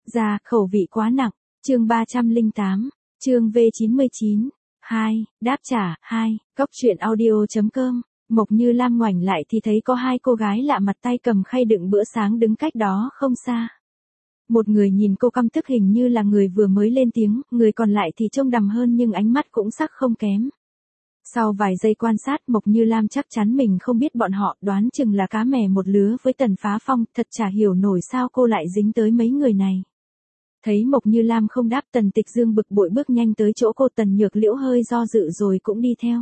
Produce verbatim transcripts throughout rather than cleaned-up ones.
Ra, khẩu vị quá nặng. Chương ba trăm lẻ tám. Chương V chín mươi chín. hai. Đáp trả. hai. Cốc truyện audio chấm com. Mộc Như Lam ngoảnh lại thì thấy có hai cô gái lạ mặt tay cầm khay đựng bữa sáng đứng cách đó không xa. Một người nhìn cô căm tức hình như là người vừa mới lên tiếng, người còn lại thì trông đằm hơn nhưng ánh mắt cũng sắc không kém. Sau vài giây quan sát, Mộc Như Lam chắc chắn mình không biết bọn họ, đoán chừng là cá mè một lứa với Tần Phá Phong, thật chả hiểu nổi sao cô lại dính tới mấy người này. Thấy Mộc Như Lam không đáp, Tần Tịch Dương bực bội bước nhanh tới chỗ cô. Tần Nhược Liễu hơi do dự rồi cũng đi theo.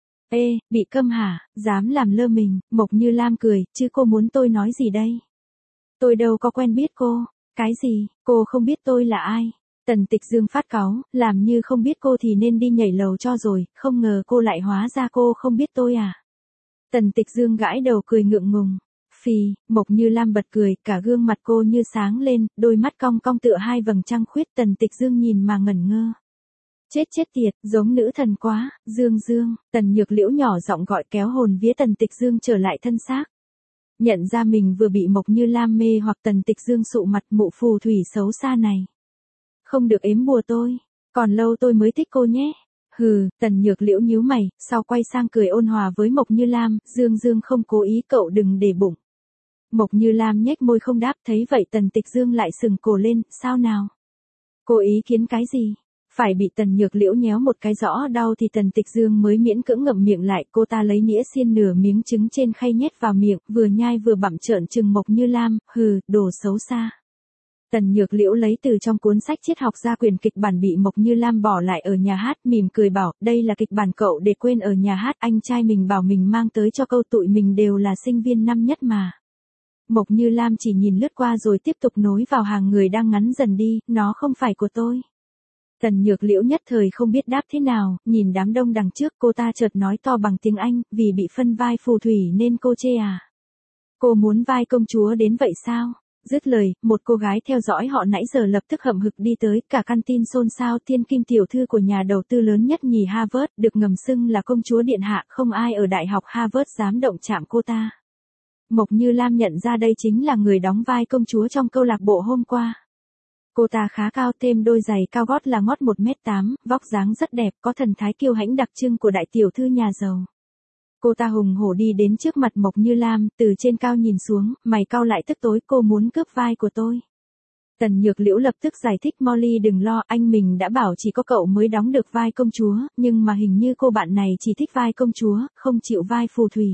Ê, bị câm hả, dám làm lơ mình. Mộc Như Lam cười, chứ cô muốn tôi nói gì đây? Tôi đâu có quen biết cô. Cái gì, cô không biết tôi là ai? Tần Tịch Dương phát cáu, làm như không biết cô thì nên đi nhảy lầu cho rồi, không ngờ cô lại hóa ra cô không biết tôi à? Tần Tịch Dương gãi đầu cười ngượng ngùng. Phì, Mộc Như Lam bật cười, cả gương mặt cô như sáng lên, đôi mắt cong cong tựa hai vầng trăng khuyết. Tần Tịch Dương nhìn mà ngẩn ngơ. Chết chết tiệt, giống nữ thần quá. Dương Dương, Tần Nhược Liễu nhỏ giọng gọi, kéo hồn vía Tần Tịch Dương trở lại thân xác. Nhận ra mình vừa bị Mộc Như Lam mê hoặc, Tần Tịch Dương sụ mặt, mụ phù thủy xấu xa này. Không được ếm bùa tôi, còn lâu tôi mới thích cô nhé. Hừ, Tần Nhược Liễu nhíu mày, sau quay sang cười ôn hòa với Mộc Như Lam, Dương Dương không cố ý, cậu đừng để bụng. Mộc Như Lam nhếch môi không đáp, thấy vậy Tần Tịch Dương lại sừng cổ lên, sao nào? Cô ý kiến cái gì? Phải bị Tần Nhược Liễu nhéo một cái rõ đau thì Tần Tịch Dương mới miễn cưỡng ngậm miệng lại. Cô ta lấy nĩa xiên nửa miếng trứng trên khay nhét vào miệng, vừa nhai vừa bặm trợn trừng Mộc Như Lam, hừ, đồ xấu xa. Tần Nhược Liễu lấy từ trong cuốn sách triết học ra quyển kịch bản bị Mộc Như Lam bỏ lại ở nhà hát, mỉm cười bảo, đây là kịch bản cậu để quên ở nhà hát, anh trai mình bảo mình mang tới cho câu, tụi mình đều là sinh viên năm nhất mà. Mộc Như Lam chỉ nhìn lướt qua rồi tiếp tục nối vào hàng người đang ngắn dần đi, nó không phải của tôi. Tần Nhược Liễu nhất thời không biết đáp thế nào, nhìn đám đông đằng trước, cô ta chợt nói to bằng tiếng Anh, vì bị phân vai phù thủy nên cô chê à? Cô muốn vai công chúa đến vậy sao? Dứt lời, một cô gái theo dõi họ nãy giờ lập tức hậm hực đi tới, cả căn tin xôn xao. Thiên Kim tiểu thư của nhà đầu tư lớn nhất nhì Harvard, được ngầm xưng là công chúa điện hạ, không ai ở đại học Harvard dám động chạm cô ta. Mộc Như Lam nhận ra đây chính là người đóng vai công chúa trong câu lạc bộ hôm qua. Cô ta khá cao, thêm đôi giày cao gót là ngót một mét tám, vóc dáng rất đẹp, có thần thái kiêu hãnh đặc trưng của đại tiểu thư nhà giàu. Cô ta hùng hổ đi đến trước mặt Mộc Như Lam, từ trên cao nhìn xuống, mày cau lại tức tối, cô muốn cướp vai của tôi. Tần Nhược Liễu lập tức giải thích, Molly đừng lo, anh mình đã bảo chỉ có cậu mới đóng được vai công chúa, nhưng mà hình như cô bạn này chỉ thích vai công chúa, không chịu vai phù thủy.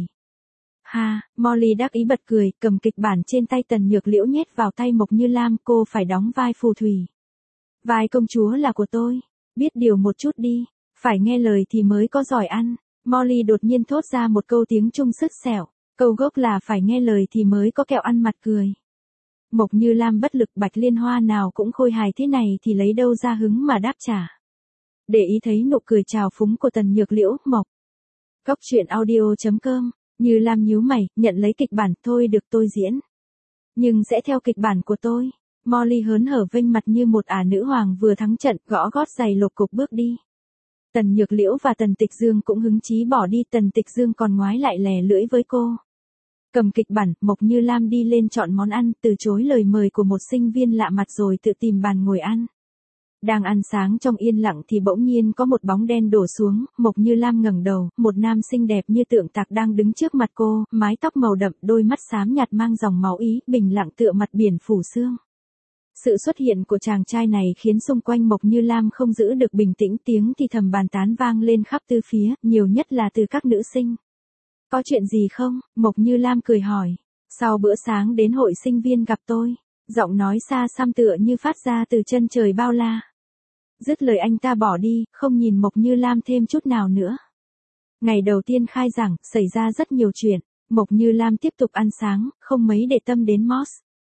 Ha, Molly đắc ý bật cười, cầm kịch bản trên tay Tần Nhược Liễu nhét vào tay Mộc Như Lam, cô phải đóng vai phù thủy. Vai công chúa là của tôi, biết điều một chút đi, phải nghe lời thì mới có giỏi ăn. Molly đột nhiên thốt ra một câu tiếng Trung sứt sẻo, câu gốc là phải nghe lời thì mới có kẹo ăn mặt cười. Mộc Như Lam bất lực, Bạch Liên Hoa nào cũng khôi hài thế này thì lấy đâu ra hứng mà đáp trả. Để ý thấy nụ cười trào phúng của Tần Nhược Liễu, Mộc. Cốc truyện audio chấm com. Như Lam nhíu mày, nhận lấy kịch bản, thôi được tôi diễn. Nhưng sẽ theo kịch bản của tôi. Molly hớn hở vênh mặt như một ả nữ hoàng vừa thắng trận, gõ gót giày lục cục bước đi. Tần Nhược Liễu và Tần Tịch Dương cũng hứng chí bỏ đi, Tần Tịch Dương còn ngoái lại lè lưỡi với cô. Cầm kịch bản, Mộc Như Lam đi lên chọn món ăn, từ chối lời mời của một sinh viên lạ mặt rồi tự tìm bàn ngồi ăn. Đang ăn sáng trong yên lặng thì bỗng nhiên có một bóng đen đổ xuống, Mộc Như Lam ngẩng đầu, một nam xinh đẹp như tượng tạc đang đứng trước mặt cô, mái tóc màu đậm, đôi mắt xám nhạt mang dòng máu ý, bình lặng tựa mặt biển phủ sương. Sự xuất hiện của chàng trai này khiến xung quanh Mộc Như Lam không giữ được bình tĩnh, tiếng thì thầm bàn tán vang lên khắp tứ phía, nhiều nhất là từ các nữ sinh. Có chuyện gì không? Mộc Như Lam cười hỏi. Sau bữa sáng đến hội sinh viên gặp tôi. Giọng nói xa xăm tựa như phát ra từ chân trời bao la. Dứt lời anh ta bỏ đi, không nhìn Mộc Như Lam thêm chút nào nữa. Ngày đầu tiên khai giảng, xảy ra rất nhiều chuyện. Mộc Như Lam tiếp tục ăn sáng, không mấy để tâm đến Moss.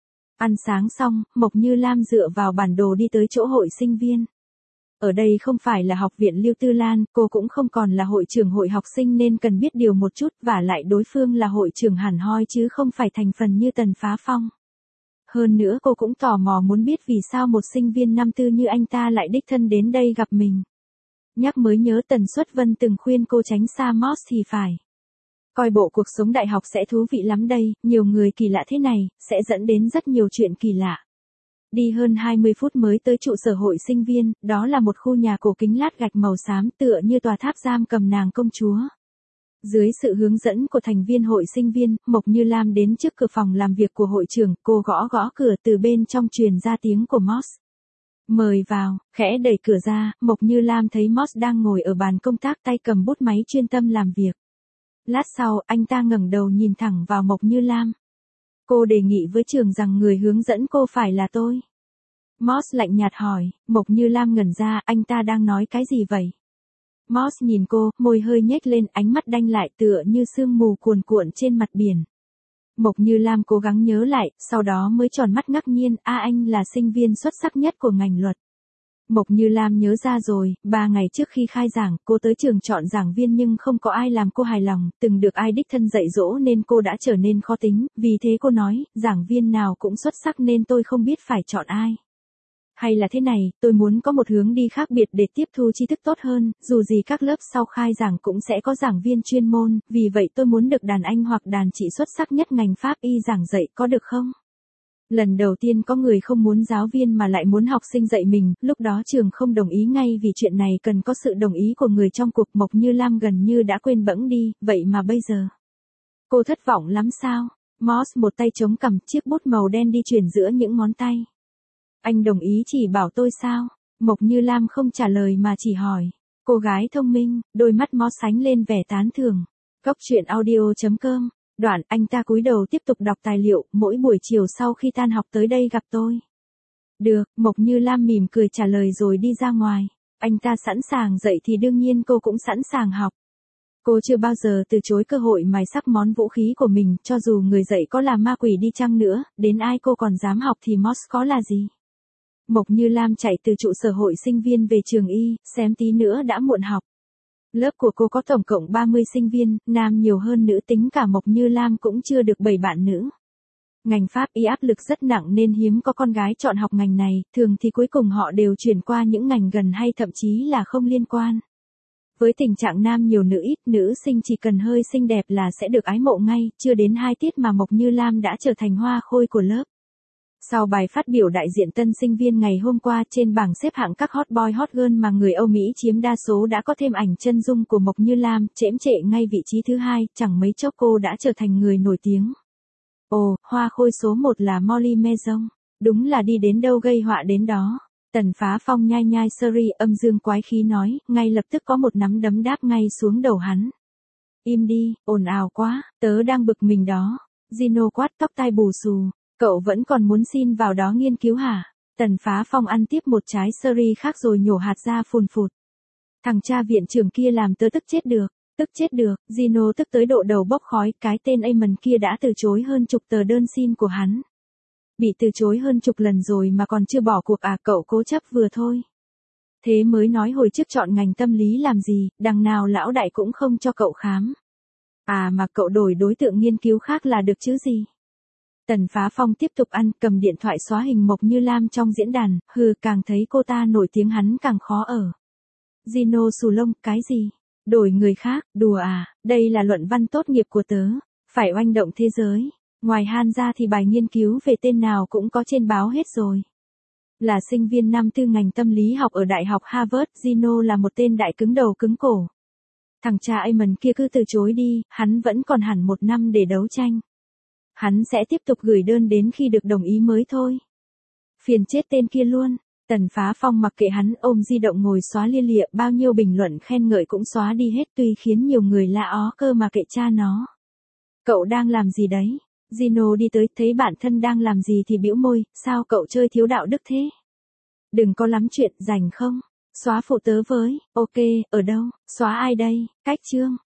Ăn sáng xong, Mộc Như Lam dựa vào bản đồ đi tới chỗ hội sinh viên. Ở đây không phải là học viện Lưu Tư Lan, cô cũng không còn là hội trưởng hội học sinh nên cần biết điều một chút, vả lại đối phương là hội trưởng hẳn hoi chứ không phải thành phần như Tần Phá Phong. Hơn nữa cô cũng tò mò muốn biết vì sao một sinh viên năm tư như anh ta lại đích thân đến đây gặp mình. Nhắc mới nhớ Tần Xuất Vân từng khuyên cô tránh xa Moss thì phải. Coi bộ cuộc sống đại học sẽ thú vị lắm đây, nhiều người kỳ lạ thế này, sẽ dẫn đến rất nhiều chuyện kỳ lạ. Đi hơn hai mươi phút mới tới trụ sở hội sinh viên, đó là một khu nhà cổ kính lát gạch màu xám tựa như tòa tháp giam cầm nàng công chúa. Dưới sự hướng dẫn của thành viên hội sinh viên, Mộc Như Lam đến trước cửa phòng làm việc của hội trưởng, cô gõ gõ cửa từ bên trong truyền ra tiếng của Moss. Mời vào, khẽ đẩy cửa ra, Mộc Như Lam thấy Moss đang ngồi ở bàn công tác tay cầm bút máy chuyên tâm làm việc. Lát sau, anh ta ngẩng đầu nhìn thẳng vào Mộc Như Lam. Cô đề nghị với trường rằng người hướng dẫn cô phải là tôi. Moss lạnh nhạt hỏi, Mộc Như Lam ngẩn ra, anh ta đang nói cái gì vậy? Moss nhìn cô, môi hơi nhếch lên, ánh mắt đanh lại tựa như sương mù cuồn cuộn trên mặt biển. Mộc Như Lam cố gắng nhớ lại, sau đó mới tròn mắt ngạc nhiên, a anh là sinh viên xuất sắc nhất của ngành luật. Mộc Như Lam nhớ ra rồi, ba ngày trước khi khai giảng, cô tới trường chọn giảng viên nhưng không có ai làm cô hài lòng, từng được ai đích thân dạy dỗ nên cô đã trở nên khó tính, vì thế cô nói, giảng viên nào cũng xuất sắc nên tôi không biết phải chọn ai. Hay là thế này, tôi muốn có một hướng đi khác biệt để tiếp thu tri thức tốt hơn, dù gì các lớp sau khai giảng cũng sẽ có giảng viên chuyên môn, vì vậy tôi muốn được đàn anh hoặc đàn chị xuất sắc nhất ngành pháp y giảng dạy, có được không? Lần đầu tiên có người không muốn giáo viên mà lại muốn học sinh dạy mình, lúc đó trường không đồng ý ngay vì chuyện này cần có sự đồng ý của người trong cuộc. Mộc Như Lam gần như đã quên bẵng đi, vậy mà bây giờ. Cô thất vọng lắm sao? Moss một tay chống cằm, chiếc bút màu đen đi chuyển giữa những ngón tay. Anh đồng ý chỉ bảo tôi sao? Mộc Như Lam không trả lời mà chỉ hỏi. Cô gái thông minh, đôi mắt Moss sánh lên vẻ tán thưởng. Cốc truyện audio chấm com. Đoạn anh ta cúi đầu tiếp tục đọc tài liệu, mỗi buổi chiều sau khi tan học tới đây gặp tôi. Được, Mộc Như Lam mỉm cười trả lời rồi đi ra ngoài. Anh ta sẵn sàng dạy thì đương nhiên cô cũng sẵn sàng học. Cô chưa bao giờ từ chối cơ hội mài sắc món vũ khí của mình, cho dù người dạy có là ma quỷ đi chăng nữa, đến ai cô còn dám học thì Moss có là gì. Mộc Như Lam chạy từ trụ sở hội sinh viên về trường y, xém tí nữa đã muộn học. Lớp của cô có tổng cộng ba mươi sinh viên, nam nhiều hơn nữ, tính cả Mộc Như Lam cũng chưa được bảy bạn nữ. Ngành pháp y áp lực rất nặng nên hiếm có con gái chọn học ngành này, thường thì cuối cùng họ đều chuyển qua những ngành gần hay thậm chí là không liên quan. Với tình trạng nam nhiều nữ ít, nữ sinh chỉ cần hơi xinh đẹp là sẽ được ái mộ ngay, chưa đến hai tiết mà Mộc Như Lam đã trở thành hoa khôi của lớp. Sau bài phát biểu đại diện tân sinh viên ngày hôm qua, trên bảng xếp hạng các hot boy hot girl mà người Âu Mỹ chiếm đa số đã có thêm ảnh chân dung của Mộc Như Lam, chễm chệ ngay vị trí thứ hai, chẳng mấy chốc cô đã trở thành người nổi tiếng. Ồ, hoa khôi số một là Molly Maison, đúng là đi đến đâu gây họa đến đó. Tần Phá Phong nhai nhai seri âm dương quái khí nói, ngay lập tức có một nắm đấm đáp ngay xuống đầu hắn. Im đi, ồn ào quá, tớ đang bực mình đó. Gino quát, tóc tai bù xù. Cậu vẫn còn muốn xin vào đó nghiên cứu hả? Tần Phá Phong ăn tiếp một trái seri khác rồi nhổ hạt ra phùn phụt. Thằng cha viện trưởng kia làm tớ tức chết được, tức chết được, Gino tức tới độ đầu bốc khói, cái tên Amon kia đã từ chối hơn chục tờ đơn xin của hắn. Bị từ chối hơn chục lần rồi mà còn chưa bỏ cuộc à, cậu cố chấp vừa thôi. Thế mới nói hồi trước chọn ngành tâm lý làm gì, đằng nào lão đại cũng không cho cậu khám. À mà cậu đổi đối tượng nghiên cứu khác là được chứ gì. Tần Phá Phong tiếp tục ăn, cầm điện thoại xóa hình Mộc Như Lam trong diễn đàn, hừ, càng thấy cô ta nổi tiếng hắn càng khó ở. Gino xù lông, cái gì? Đổi người khác, đùa à, đây là luận văn tốt nghiệp của tớ, phải oanh động thế giới. Ngoài Han ra thì bài nghiên cứu về tên nào cũng có trên báo hết rồi. Là sinh viên năm tư ngành tâm lý học ở Đại học Harvard, Gino là một tên đại cứng đầu cứng cổ. Thằng cha Amon kia cứ từ chối đi, hắn vẫn còn hẳn một năm để đấu tranh. Hắn sẽ tiếp tục gửi đơn đến khi được đồng ý mới thôi. Phiền chết tên kia luôn. Tần Phá Phong mặc kệ hắn, ôm di động ngồi xóa lia lịa, bao nhiêu bình luận khen ngợi cũng xóa đi hết, tuy khiến nhiều người la ó cơ mà kệ cha nó. Cậu đang làm gì đấy? Gino đi tới, thấy bạn thân đang làm gì thì bĩu môi, sao cậu chơi thiếu đạo đức thế? Đừng có lắm chuyện, rảnh không? Xóa phụ tớ với, ok, ở đâu? Xóa ai đây? Cách chương.